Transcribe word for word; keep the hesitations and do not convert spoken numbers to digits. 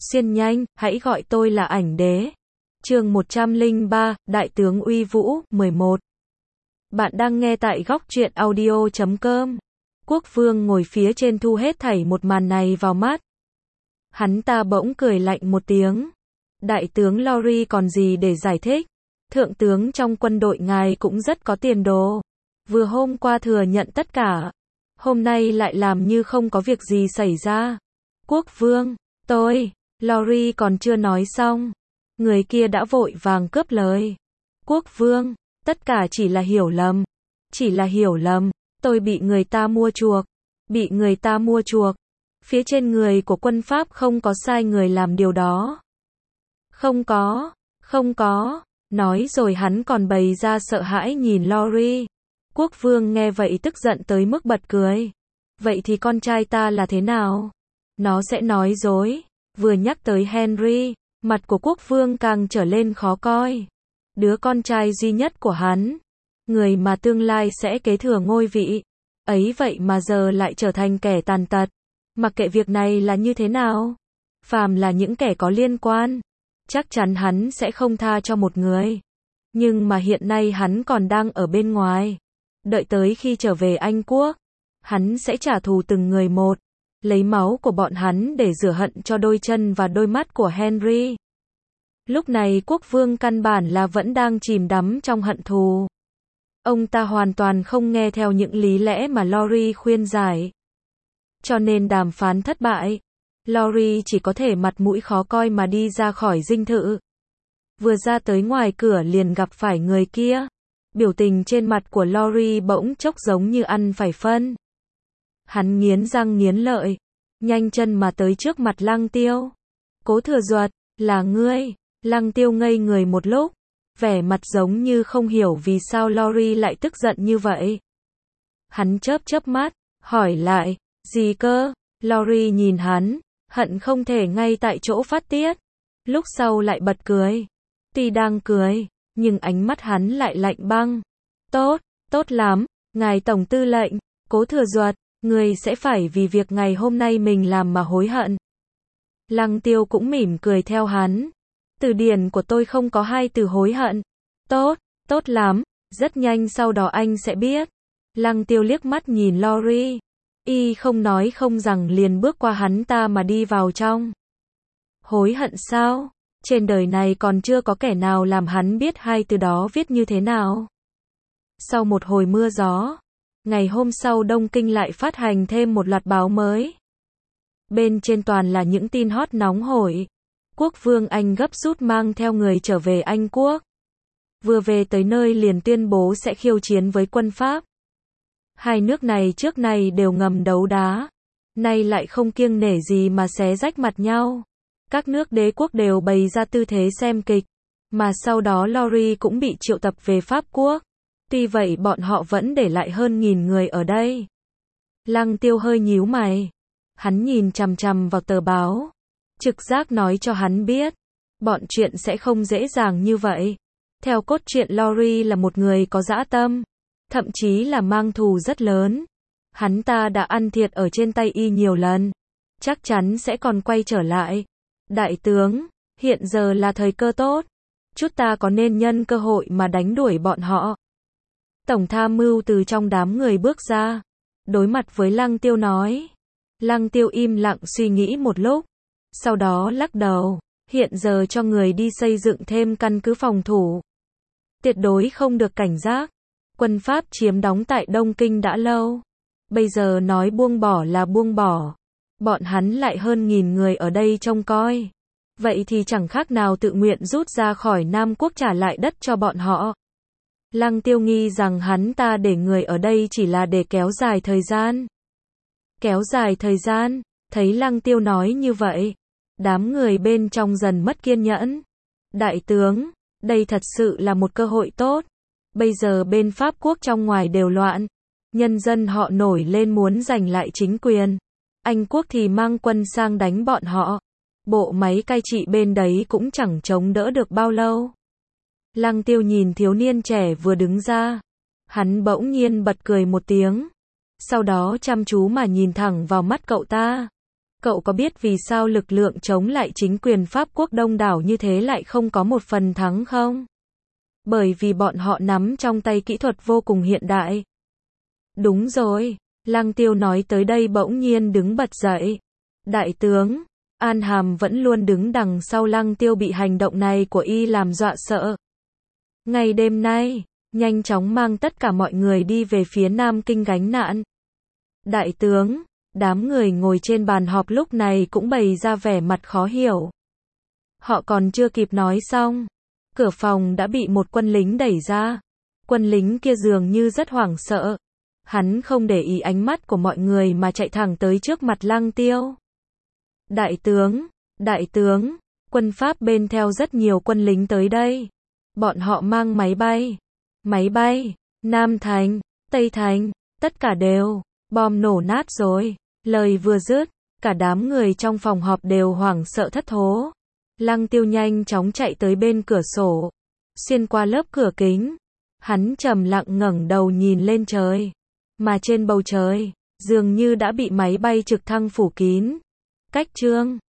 Xuyên nhanh, hãy gọi tôi là ảnh đế. Chương một trăm lẻ ba, Đại tướng uy vũ, mười một. Bạn đang nghe tại góc truyện audio chấm com. Quốc vương ngồi phía trên thu hết thảy một màn này vào mắt. Hắn ta bỗng cười lạnh một tiếng. Đại tướng Lowry còn gì để giải thích. Thượng tướng trong quân đội ngài cũng rất có tiền đồ. Vừa hôm qua thừa nhận tất cả. Hôm nay lại làm như không có việc gì xảy ra. Quốc vương, tôi, Lowry còn chưa nói xong. Người kia đã vội vàng cướp lời. Quốc vương, tất cả chỉ là hiểu lầm. Chỉ là hiểu lầm. Tôi bị người ta mua chuộc. Bị người ta mua chuộc. Phía trên người của quân Pháp không có sai người làm điều đó. Không có, không có. Nói rồi hắn còn bày ra sợ hãi nhìn Lowry. Quốc vương nghe vậy tức giận tới mức bật cười. Vậy thì con trai ta là thế nào? Nó sẽ nói dối. Vừa nhắc tới Henry, mặt của quốc vương càng trở lên khó coi. Đứa con trai duy nhất của hắn. Người mà tương lai sẽ kế thừa ngôi vị. Ấy vậy mà giờ lại trở thành kẻ tàn tật. Mặc kệ việc này là như thế nào. Phàm là những kẻ có liên quan. Chắc chắn hắn sẽ không tha cho một người. Nhưng mà hiện nay hắn còn đang ở bên ngoài. Đợi tới khi trở về Anh Quốc. Hắn sẽ trả thù từng người một. Lấy máu của bọn hắn để rửa hận cho đôi chân và đôi mắt của Henry. Lúc này quốc vương căn bản là vẫn đang chìm đắm trong hận thù. Ông ta hoàn toàn không nghe theo những lý lẽ mà Lowry khuyên giải. Cho nên đàm phán thất bại. Lowry chỉ có thể mặt mũi khó coi mà đi ra khỏi dinh thự. Vừa ra tới ngoài cửa liền gặp phải người kia. Biểu tình trên mặt của Lowry bỗng chốc giống như ăn phải phân. Hắn nghiến răng nghiến lợi. Nhanh chân mà tới trước mặt Lăng Tiêu. Cố Thừa Duật, là ngươi. Lăng Tiêu ngây người một lúc. Vẻ mặt giống như không hiểu vì sao Lowry lại tức giận như vậy. Hắn chớp chớp mắt, hỏi lại, gì cơ? Lowry nhìn hắn, hận không thể ngay tại chỗ phát tiết. Lúc sau lại bật cười. Tuy đang cười, nhưng ánh mắt hắn lại lạnh băng. Tốt, tốt lắm, ngài tổng tư lệnh, Cố Thừa Duật, người sẽ phải vì việc ngày hôm nay mình làm mà hối hận. Lăng Tiêu cũng mỉm cười theo hắn. Từ điển của tôi không có hai từ hối hận. Tốt, tốt lắm, rất nhanh sau đó anh sẽ biết. Lăng Tiêu liếc mắt nhìn Lowry. Y không nói không rằng liền bước qua hắn ta mà đi vào trong. Hối hận sao? Trên đời này còn chưa có kẻ nào làm hắn biết hai từ đó viết như thế nào. Sau một hồi mưa gió, ngày hôm sau Đông Kinh lại phát hành thêm một loạt báo mới. Bên trên toàn là những tin hot nóng hổi. Quốc vương Anh gấp rút mang theo người trở về Anh Quốc. Vừa về tới nơi liền tuyên bố sẽ khiêu chiến với quân Pháp. Hai nước này trước nay đều ngầm đấu đá. Nay lại không kiêng nể gì mà xé rách mặt nhau. Các nước đế quốc đều bày ra tư thế xem kịch. Mà sau đó Lowry cũng bị triệu tập về Pháp Quốc. Tuy vậy bọn họ vẫn để lại hơn nghìn người ở đây. Lăng Tiêu hơi nhíu mày. Hắn nhìn chằm chằm vào tờ báo. Trực giác nói cho hắn biết. Bọn chuyện sẽ không dễ dàng như vậy. Theo cốt truyện Lowry là một người có dã tâm. Thậm chí là mang thù rất lớn. Hắn ta đã ăn thiệt ở trên tay y nhiều lần. Chắc chắn sẽ còn quay trở lại. Đại tướng, hiện giờ là thời cơ tốt. Chút ta có nên nhân cơ hội mà đánh đuổi bọn họ. Tổng tham mưu từ trong đám người bước ra. Đối mặt với Lăng Tiêu nói. Lăng Tiêu im lặng suy nghĩ một lúc. Sau đó lắc đầu. Hiện giờ cho người đi xây dựng thêm căn cứ phòng thủ. Tuyệt đối không được cảnh giác. Quân Pháp chiếm đóng tại Đông Kinh đã lâu. Bây giờ nói buông bỏ là buông bỏ. Bọn hắn lại hơn nghìn người ở đây trông coi. Vậy thì chẳng khác nào tự nguyện rút ra khỏi Nam Quốc trả lại đất cho bọn họ. Lăng Tiêu nghi rằng hắn ta để người ở đây chỉ là để kéo dài thời gian. Kéo dài thời gian, thấy Lăng Tiêu nói như vậy. Đám người bên trong dần mất kiên nhẫn. Đại tướng, đây thật sự là một cơ hội tốt. Bây giờ bên Pháp Quốc trong ngoài đều loạn. Nhân dân họ nổi lên muốn giành lại chính quyền. Anh Quốc thì mang quân sang đánh bọn họ. Bộ máy cai trị bên đấy cũng chẳng chống đỡ được bao lâu. Lăng Tiêu nhìn thiếu niên trẻ vừa đứng ra. Hắn bỗng nhiên bật cười một tiếng. Sau đó chăm chú mà nhìn thẳng vào mắt cậu ta. Cậu có biết vì sao lực lượng chống lại chính quyền Pháp quốc đông đảo như thế lại không có một phần thắng không? Bởi vì bọn họ nắm trong tay kỹ thuật vô cùng hiện đại. Đúng rồi, Lăng Tiêu nói tới đây bỗng nhiên đứng bật dậy. Đại tướng, An Hàm vẫn luôn đứng đằng sau Lăng Tiêu bị hành động này của y làm dọa sợ. Ngày đêm nay, nhanh chóng mang tất cả mọi người đi về phía Nam Kinh gánh nạn. Đại tướng, đám người ngồi trên bàn họp lúc này cũng bày ra vẻ mặt khó hiểu. Họ còn chưa kịp nói xong, cửa phòng đã bị một quân lính đẩy ra. Quân lính kia dường như rất hoảng sợ. Hắn không để ý ánh mắt của mọi người mà chạy thẳng tới trước mặt Lăng Tiêu. Đại tướng, đại tướng, quân Pháp bên theo rất nhiều quân lính tới đây. Bọn họ mang máy bay, máy bay, Nam Thành, Tây Thành, tất cả đều, bom nổ nát rồi. Lời vừa dứt, cả đám người trong phòng họp đều hoảng sợ thất thố. Lăng Tiêu nhanh chóng chạy tới bên cửa sổ, xuyên qua lớp cửa kính. Hắn trầm lặng ngẩng đầu nhìn lên trời. Mà trên bầu trời, dường như đã bị máy bay trực thăng phủ kín. Cách chương